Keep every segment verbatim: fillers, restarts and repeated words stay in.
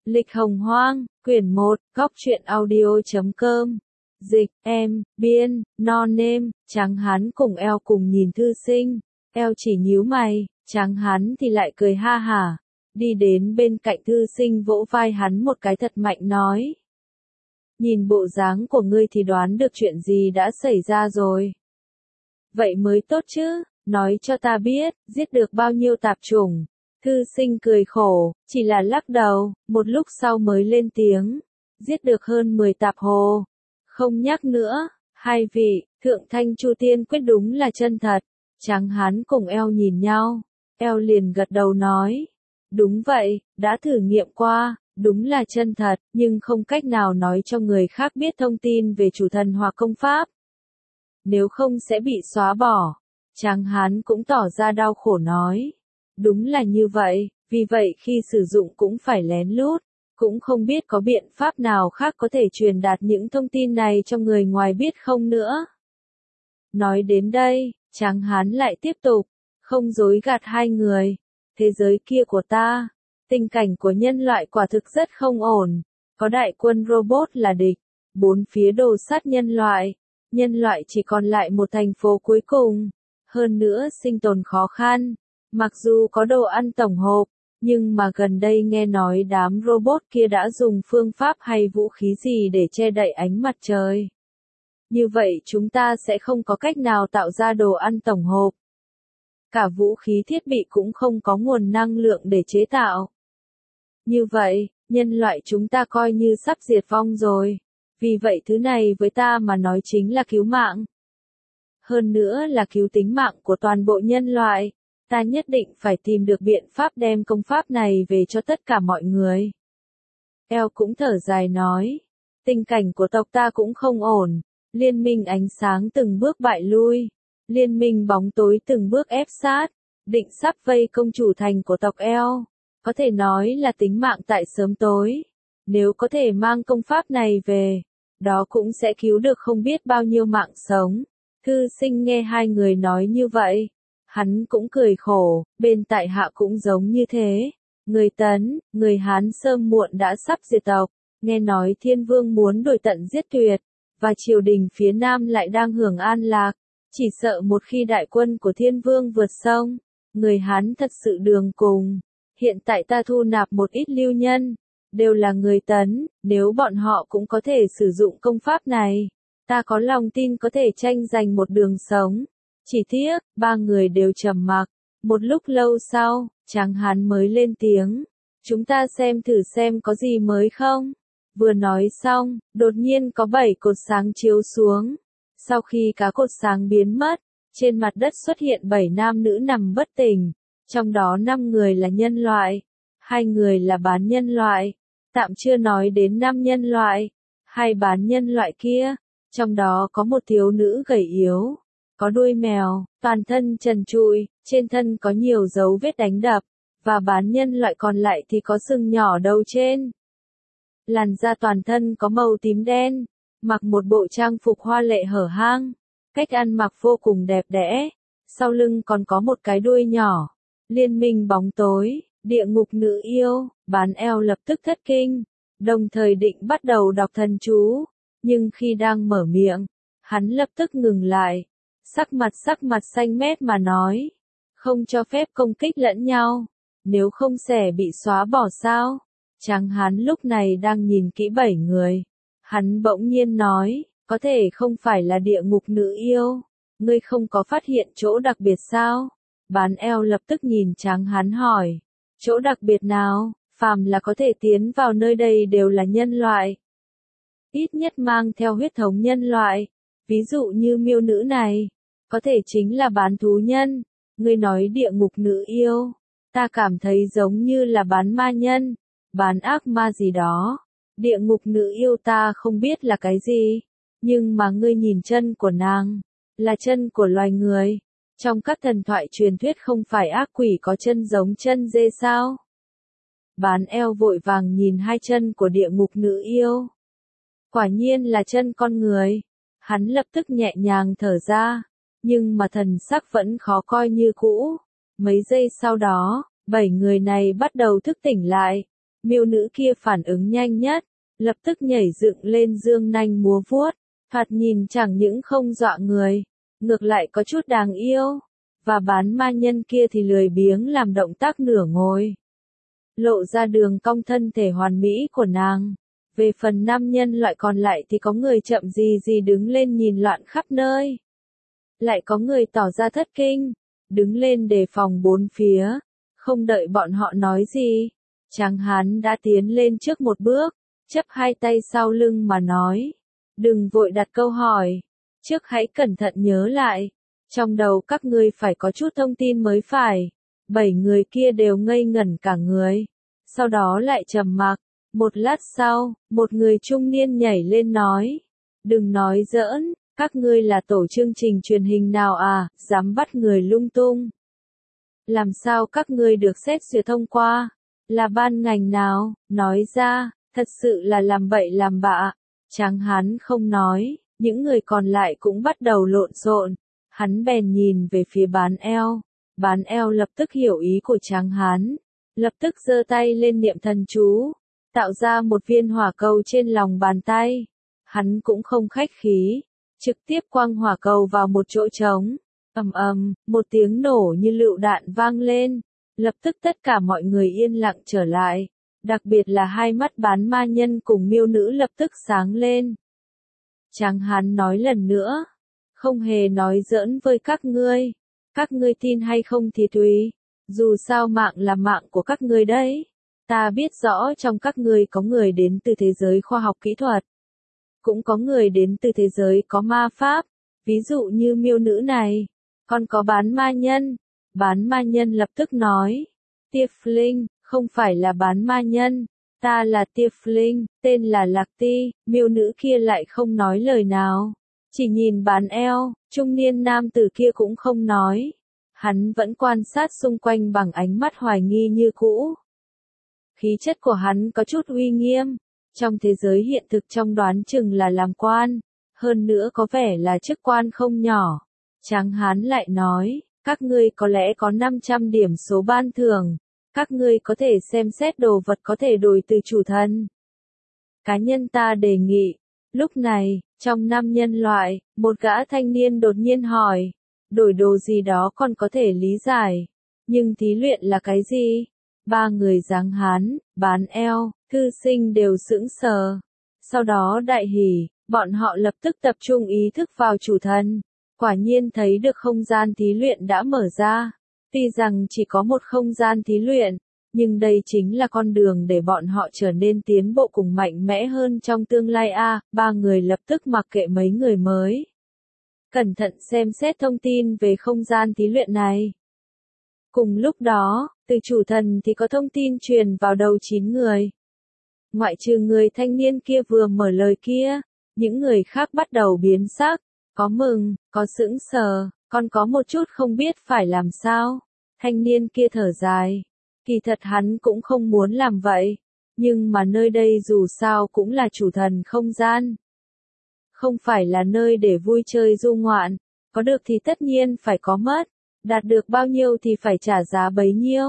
Lịch Hồng Hoang, quyển một, góc truyện audio chấm com. Dịch, em, biên, non nêm, Tráng Hán cùng eo cùng nhìn thư sinh. Eo chỉ nhíu mày, Tráng Hán thì lại cười ha hả. Đi đến bên cạnh thư sinh vỗ vai hắn một cái thật mạnh nói. Nhìn bộ dáng của ngươi thì đoán được chuyện gì đã xảy ra rồi. Vậy mới tốt chứ, nói cho ta biết, giết được bao nhiêu tạp chủng. Thư sinh cười khổ, chỉ là lắc đầu, một lúc sau mới lên tiếng. Giết được hơn mười tạp hồ. Không nhắc nữa, hai vị, Thượng Thanh Chu Tiên quyết đúng là chân thật. Tráng Hán cùng eo nhìn nhau, eo liền gật đầu nói. Đúng vậy, đã thử nghiệm qua, đúng là chân thật, nhưng không cách nào nói cho người khác biết thông tin về chủ thần hoặc công pháp. Nếu không sẽ bị xóa bỏ. Tráng Hán cũng tỏ ra đau khổ nói. Đúng là như vậy, vì vậy khi sử dụng cũng phải lén lút, cũng không biết có biện pháp nào khác có thể truyền đạt những thông tin này cho người ngoài biết không nữa. Nói đến đây, Tráng Hán lại tiếp tục, không dối gạt hai người. Thế giới kia của ta, tình cảnh của nhân loại quả thực rất không ổn, có đại quân robot là địch, bốn phía đồ sát nhân loại, nhân loại chỉ còn lại một thành phố cuối cùng, hơn nữa sinh tồn khó khăn. Mặc dù có đồ ăn tổng hộp, nhưng mà gần đây nghe nói đám robot kia đã dùng phương pháp hay vũ khí gì để che đậy ánh mặt trời. Như vậy chúng ta sẽ không có cách nào tạo ra đồ ăn tổng hộp. Cả vũ khí thiết bị cũng không có nguồn năng lượng để chế tạo. Như vậy, nhân loại chúng ta coi như sắp diệt vong rồi. Vì vậy thứ này với ta mà nói chính là cứu mạng. Hơn nữa là cứu tính mạng của toàn bộ nhân loại. Ta nhất định phải tìm được biện pháp đem công pháp này về cho tất cả mọi người. Eo cũng thở dài nói. Tình cảnh của tộc ta cũng không ổn. Liên minh ánh sáng từng bước bại lui. Liên minh bóng tối từng bước ép sát. Định sắp vây công chủ thành của tộc Eo. Có thể nói là tính mạng tại sớm tối. Nếu có thể mang công pháp này về, đó cũng sẽ cứu được không biết bao nhiêu mạng sống. Thư sinh nghe hai người nói như vậy. Hắn cũng cười khổ, bên tại hạ cũng giống như thế. Người Tấn, người Hán sớm muộn đã sắp diệt tộc, nghe nói Thiên Vương muốn đuổi tận giết tuyệt, và triều đình phía Nam lại đang hưởng an lạc. Chỉ sợ một khi đại quân của Thiên Vương vượt sông, người Hán thật sự đường cùng. Hiện tại ta thu nạp một ít lưu nhân, đều là người Tấn, nếu bọn họ cũng có thể sử dụng công pháp này, ta có lòng tin có thể tranh giành một đường sống. Chỉ tiếc, ba người đều trầm mặc. Một lúc lâu sau, Tráng Hán mới lên tiếng. Chúng ta xem thử xem có gì mới không. Vừa nói xong, đột nhiên có bảy cột sáng chiếu xuống. Sau khi các cột sáng biến mất, trên mặt đất xuất hiện bảy nam nữ nằm bất tỉnh. Trong đó năm người là nhân loại, hai người là bán nhân loại. Tạm chưa nói đến năm nhân loại, hai bán nhân loại kia. Trong đó có một thiếu nữ gầy yếu. Có đuôi mèo, toàn thân trần trụi, trên thân có nhiều dấu vết đánh đập, và bán nhân loại còn lại thì có sừng nhỏ đầu trên. Làn da toàn thân có màu tím đen, mặc một bộ trang phục hoa lệ hở hang, cách ăn mặc vô cùng đẹp đẽ, sau lưng còn có một cái đuôi nhỏ. Liên minh bóng tối, địa ngục nữ yêu, bán eo lập tức thất kinh, đồng thời định bắt đầu đọc thần chú, nhưng khi đang mở miệng, hắn lập tức ngừng lại. Sắc mặt sắc mặt xanh mét mà nói. Không cho phép công kích lẫn nhau. Nếu không sẽ bị xóa bỏ sao? Tráng Hán lúc này đang nhìn kỹ bảy người. Hắn bỗng nhiên nói. Có thể không phải là địa ngục nữ yêu. Ngươi không có phát hiện chỗ đặc biệt sao? Bán eo lập tức nhìn Tráng Hán hỏi. Chỗ đặc biệt nào? Phàm là có thể tiến vào nơi đây đều là nhân loại. Ít nhất mang theo huyết thống nhân loại. Ví dụ như miêu nữ này. Có thể chính là bán thú nhân. Ngươi nói địa ngục nữ yêu. Ta cảm thấy giống như là bán ma nhân. Bán ác ma gì đó. Địa ngục nữ yêu ta không biết là cái gì. Nhưng mà ngươi nhìn chân của nàng. Là chân của loài người. Trong các thần thoại truyền thuyết không phải ác quỷ có chân giống chân dê sao? Bán eo vội vàng nhìn hai chân của địa ngục nữ yêu. Quả nhiên là chân con người. Hắn lập tức nhẹ nhàng thở ra. Nhưng mà thần sắc vẫn khó coi như cũ. Mấy giây sau đó, bảy người này bắt đầu thức tỉnh lại. Miêu nữ kia phản ứng nhanh nhất, lập tức nhảy dựng lên dương nanh múa vuốt, thoạt nhìn chẳng những không dọa người, ngược lại có chút đáng yêu, và bán ma nhân kia thì lười biếng làm động tác nửa ngồi, lộ ra đường cong thân thể hoàn mỹ của nàng. Về phần nam nhân loại còn lại thì có người chậm gì gì đứng lên nhìn loạn khắp nơi. Lại có người tỏ ra thất kinh, đứng lên đề phòng bốn phía, không đợi bọn họ nói gì. Tráng hán đã tiến lên trước một bước, chấp hai tay sau lưng mà nói. Đừng vội đặt câu hỏi, trước hãy cẩn thận nhớ lại. Trong đầu các ngươi phải có chút thông tin mới phải. Bảy người kia đều ngây ngẩn cả người. Sau đó lại trầm mặc. Một lát sau, một người trung niên nhảy lên nói. Đừng nói giỡn, các ngươi là tổ chương trình truyền hình nào à, dám bắt người lung tung. Làm sao các ngươi được xét duyệt thông qua? Là ban ngành nào? Nói ra, thật sự là làm bậy làm bạ. Tráng hán không nói, những người còn lại cũng bắt đầu lộn xộn. Hắn bèn nhìn về phía bán eo. Bán eo lập tức hiểu ý của tráng hán, lập tức giơ tay lên niệm thần chú, tạo ra một viên hỏa cầu trên lòng bàn tay. Hắn cũng không khách khí, trực tiếp quăng hỏa cầu vào một chỗ trống. Ầm ầm, một tiếng nổ như lựu đạn vang lên, lập tức tất cả mọi người yên lặng trở lại, đặc biệt là hai mắt bán ma nhân cùng miêu nữ lập tức sáng lên. Tráng hán nói lần nữa, không hề nói giỡn với các ngươi, các ngươi tin hay không thì tùy, dù sao mạng là mạng của các ngươi đấy. Ta biết rõ trong các ngươi có người đến từ thế giới khoa học kỹ thuật, cũng có người đến từ thế giới có ma pháp, ví dụ như miêu nữ này, còn có bán ma nhân. Bán ma nhân lập tức nói, Tiefling, không phải là bán ma nhân, ta là Tiefling, tên là Lạc Ti. Miêu nữ kia lại không nói lời nào, chỉ nhìn bán eo. Trung niên nam tử kia cũng không nói, hắn vẫn quan sát xung quanh bằng ánh mắt hoài nghi như cũ. Khí chất của hắn có chút uy nghiêm, trong thế giới hiện thực trong đoán chừng là làm quan, hơn nữa có vẻ là chức quan không nhỏ. Tráng hán lại nói, các ngươi có lẽ có năm trăm điểm số ban thưởng, các ngươi có thể xem xét đồ vật có thể đổi từ chủ thần. Cá nhân ta đề nghị, lúc này, trong năm nhân loại, một gã thanh niên đột nhiên hỏi, đổi đồ gì đó còn có thể lý giải, nhưng thí luyện là cái gì? Ba người dáng hán, bán eo, thư sinh đều sững sờ. Sau đó đại hỉ, bọn họ lập tức tập trung ý thức vào chủ thần. Quả nhiên thấy được không gian thí luyện đã mở ra. Tuy rằng chỉ có một không gian thí luyện, nhưng đây chính là con đường để bọn họ trở nên tiến bộ cùng mạnh mẽ hơn trong tương lai a. À, ba người lập tức mặc kệ mấy người mới. Cẩn thận xem xét thông tin về không gian thí luyện này. Cùng lúc đó, từ chủ thần thì có thông tin truyền vào đầu chín người. Ngoại trừ người thanh niên kia vừa mở lời kia, những người khác bắt đầu biến sắc, có mừng, có sững sờ, còn có một chút không biết phải làm sao. Thanh niên kia thở dài, kỳ thật hắn cũng không muốn làm vậy, nhưng mà nơi đây dù sao cũng là chủ thần không gian. Không phải là nơi để vui chơi du ngoạn, có được thì tất nhiên phải có mất. Đạt được bao nhiêu thì phải trả giá bấy nhiêu.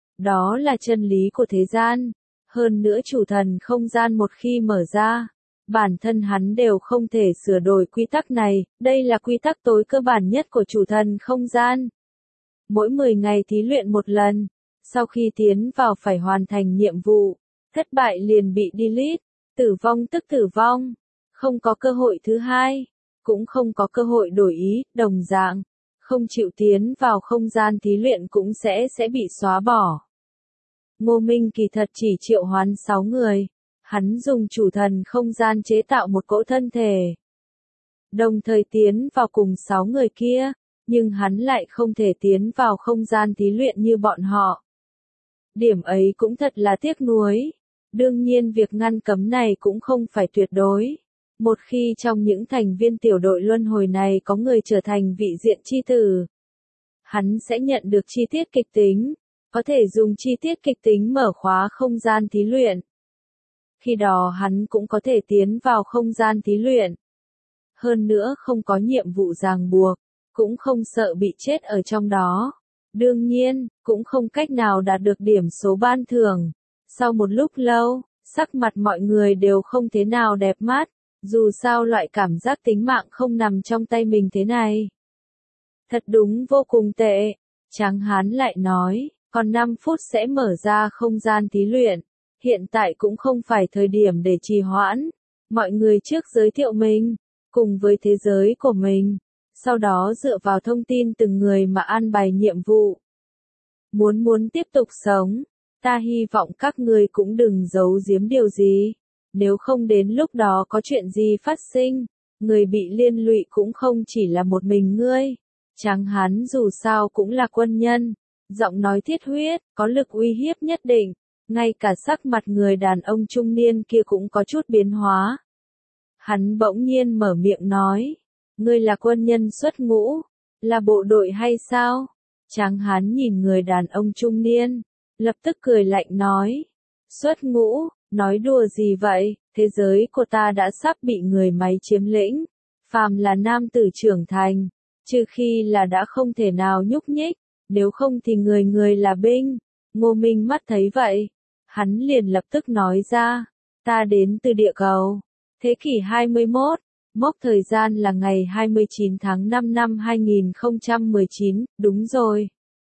Đó là chân lý của thế gian. Hơn nữa chủ thần không gian một khi mở ra, bản thân hắn đều không thể sửa đổi quy tắc này. Đây là quy tắc tối cơ bản nhất của chủ thần không gian. Mỗi mười ngày thí luyện một lần. Sau khi tiến vào phải hoàn thành nhiệm vụ. Thất bại liền bị delete. Tử vong tức tử vong. Không có cơ hội thứ hai. Cũng không có cơ hội đổi ý, đồng dạng. Không chịu tiến vào không gian thí luyện cũng sẽ sẽ bị xóa bỏ. Ngô Minh kỳ thật chỉ triệu hoán sáu người. Hắn dùng chủ thần không gian chế tạo một cỗ thân thể. Đồng thời tiến vào cùng sáu người kia, nhưng hắn lại không thể tiến vào không gian thí luyện như bọn họ. Điểm ấy cũng thật là tiếc nuối. Đương nhiên việc ngăn cấm này cũng không phải tuyệt đối. Một khi trong những thành viên tiểu đội luân hồi này có người trở thành vị diện chi tử, hắn sẽ nhận được chi tiết kịch tính, có thể dùng chi tiết kịch tính mở khóa không gian thí luyện. Khi đó hắn cũng có thể tiến vào không gian thí luyện. Hơn nữa không có nhiệm vụ ràng buộc, cũng không sợ bị chết ở trong đó. Đương nhiên, cũng không cách nào đạt được điểm số ban thưởng. Sau một lúc lâu, sắc mặt mọi người đều không thế nào đẹp mắt, dù sao loại cảm giác tính mạng không nằm trong tay mình thế này. Thật đúng vô cùng tệ. Tráng hán lại nói, còn năm phút sẽ mở ra không gian thí luyện, hiện tại cũng không phải thời điểm để trì hoãn. Mọi người trước giới thiệu mình, cùng với thế giới của mình, sau đó dựa vào thông tin từng người mà an bài nhiệm vụ. Muốn muốn tiếp tục sống, ta hy vọng các ngươi cũng đừng giấu giếm điều gì, nếu không đến lúc đó có chuyện gì phát sinh, người bị liên lụy cũng không chỉ là một mình ngươi. Tráng hán dù sao cũng là quân nhân, giọng nói thiết huyết, có lực uy hiếp nhất định, ngay cả sắc mặt người đàn ông trung niên kia cũng có chút biến hóa. Hắn bỗng nhiên mở miệng nói, ngươi là quân nhân xuất ngũ, là bộ đội hay sao? Tráng hán nhìn người đàn ông trung niên, lập tức cười lạnh nói, xuất ngũ, nói đùa gì vậy, thế giới của ta đã sắp bị người máy chiếm lĩnh, phàm là nam tử trưởng thành, trừ khi là đã không thể nào nhúc nhích, nếu không thì người người là binh. Ngô Minh mắt thấy vậy, hắn liền lập tức nói ra, ta đến từ địa cầu, thế kỷ hai mươi mốt, mốc thời gian là ngày hai mươi chín tháng năm năm hai nghìn không trăm mười chín, đúng rồi.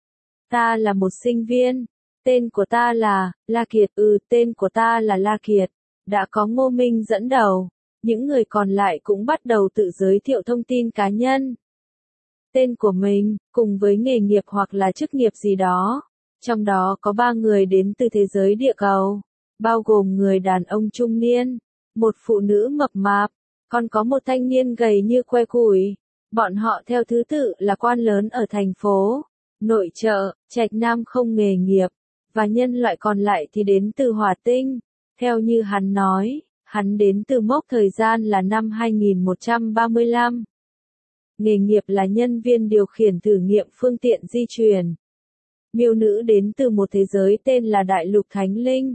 Ta là một sinh viên, tên của ta là, La Kiệt, ừ tên của ta là La Kiệt, đã có Ngô Minh dẫn đầu, những người còn lại cũng bắt đầu tự giới thiệu thông tin cá nhân. Tên của mình, cùng với nghề nghiệp hoặc là chức nghiệp gì đó. Trong đó có ba người đến từ thế giới địa cầu, bao gồm người đàn ông trung niên, một phụ nữ mập mạp, còn có một thanh niên gầy như que củi. Bọn họ theo thứ tự là quan lớn ở thành phố, nội trợ, trạch nam không nghề nghiệp, và nhân loại còn lại thì đến từ hỏa tinh. Theo như hắn nói, hắn đến từ mốc thời gian là năm hai nghìn một trăm ba mươi lăm. Nghề nghiệp là nhân viên điều khiển thử nghiệm phương tiện di chuyển. Miêu nữ đến từ một thế giới tên là Đại lục Thánh Linh,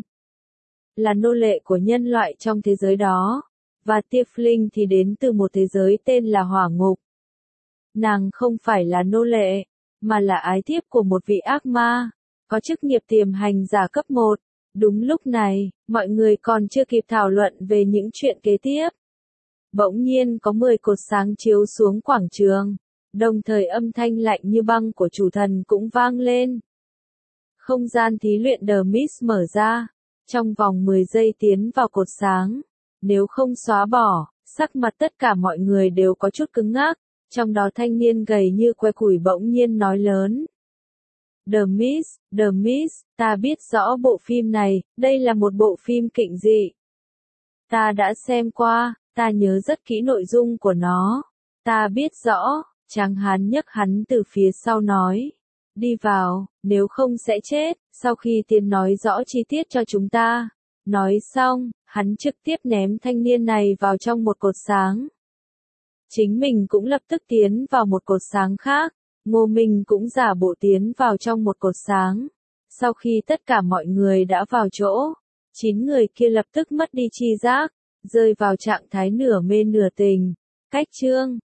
là nô lệ của nhân loại trong thế giới đó, và Tiefling thì đến từ một thế giới tên là Hỏa Ngục. Nàng không phải là nô lệ, mà là ái thiếp của một vị ác ma, có chức nghiệp tiềm hành giả cấp một. Đúng lúc này, mọi người còn chưa kịp thảo luận về những chuyện kế tiếp. Bỗng nhiên có mười cột sáng chiếu xuống quảng trường, đồng thời âm thanh lạnh như băng của chủ thần cũng vang lên. Không gian thí luyện The Mist mở ra, trong vòng mười giây tiến vào cột sáng, nếu không xóa bỏ, sắc mặt tất cả mọi người đều có chút cứng ngắc, trong đó thanh niên gầy như que củi bỗng nhiên nói lớn. The Mist, The Mist, ta biết rõ bộ phim này, đây là một bộ phim kinh dị. Ta đã xem qua, ta nhớ rất kỹ nội dung của nó. Ta biết rõ, Tráng hán nhấc hắn từ phía sau nói. Đi vào, nếu không sẽ chết, sau khi tiên nói rõ chi tiết cho chúng ta. Nói xong, hắn trực tiếp ném thanh niên này vào trong một cột sáng. Chính mình cũng lập tức tiến vào một cột sáng khác. Ngô Minh cũng giả bộ tiến vào trong một cột sáng. Sau khi tất cả mọi người đã vào chỗ, chín người kia lập tức mất đi tri giác, rơi vào trạng thái nửa mê nửa tỉnh. Cách chương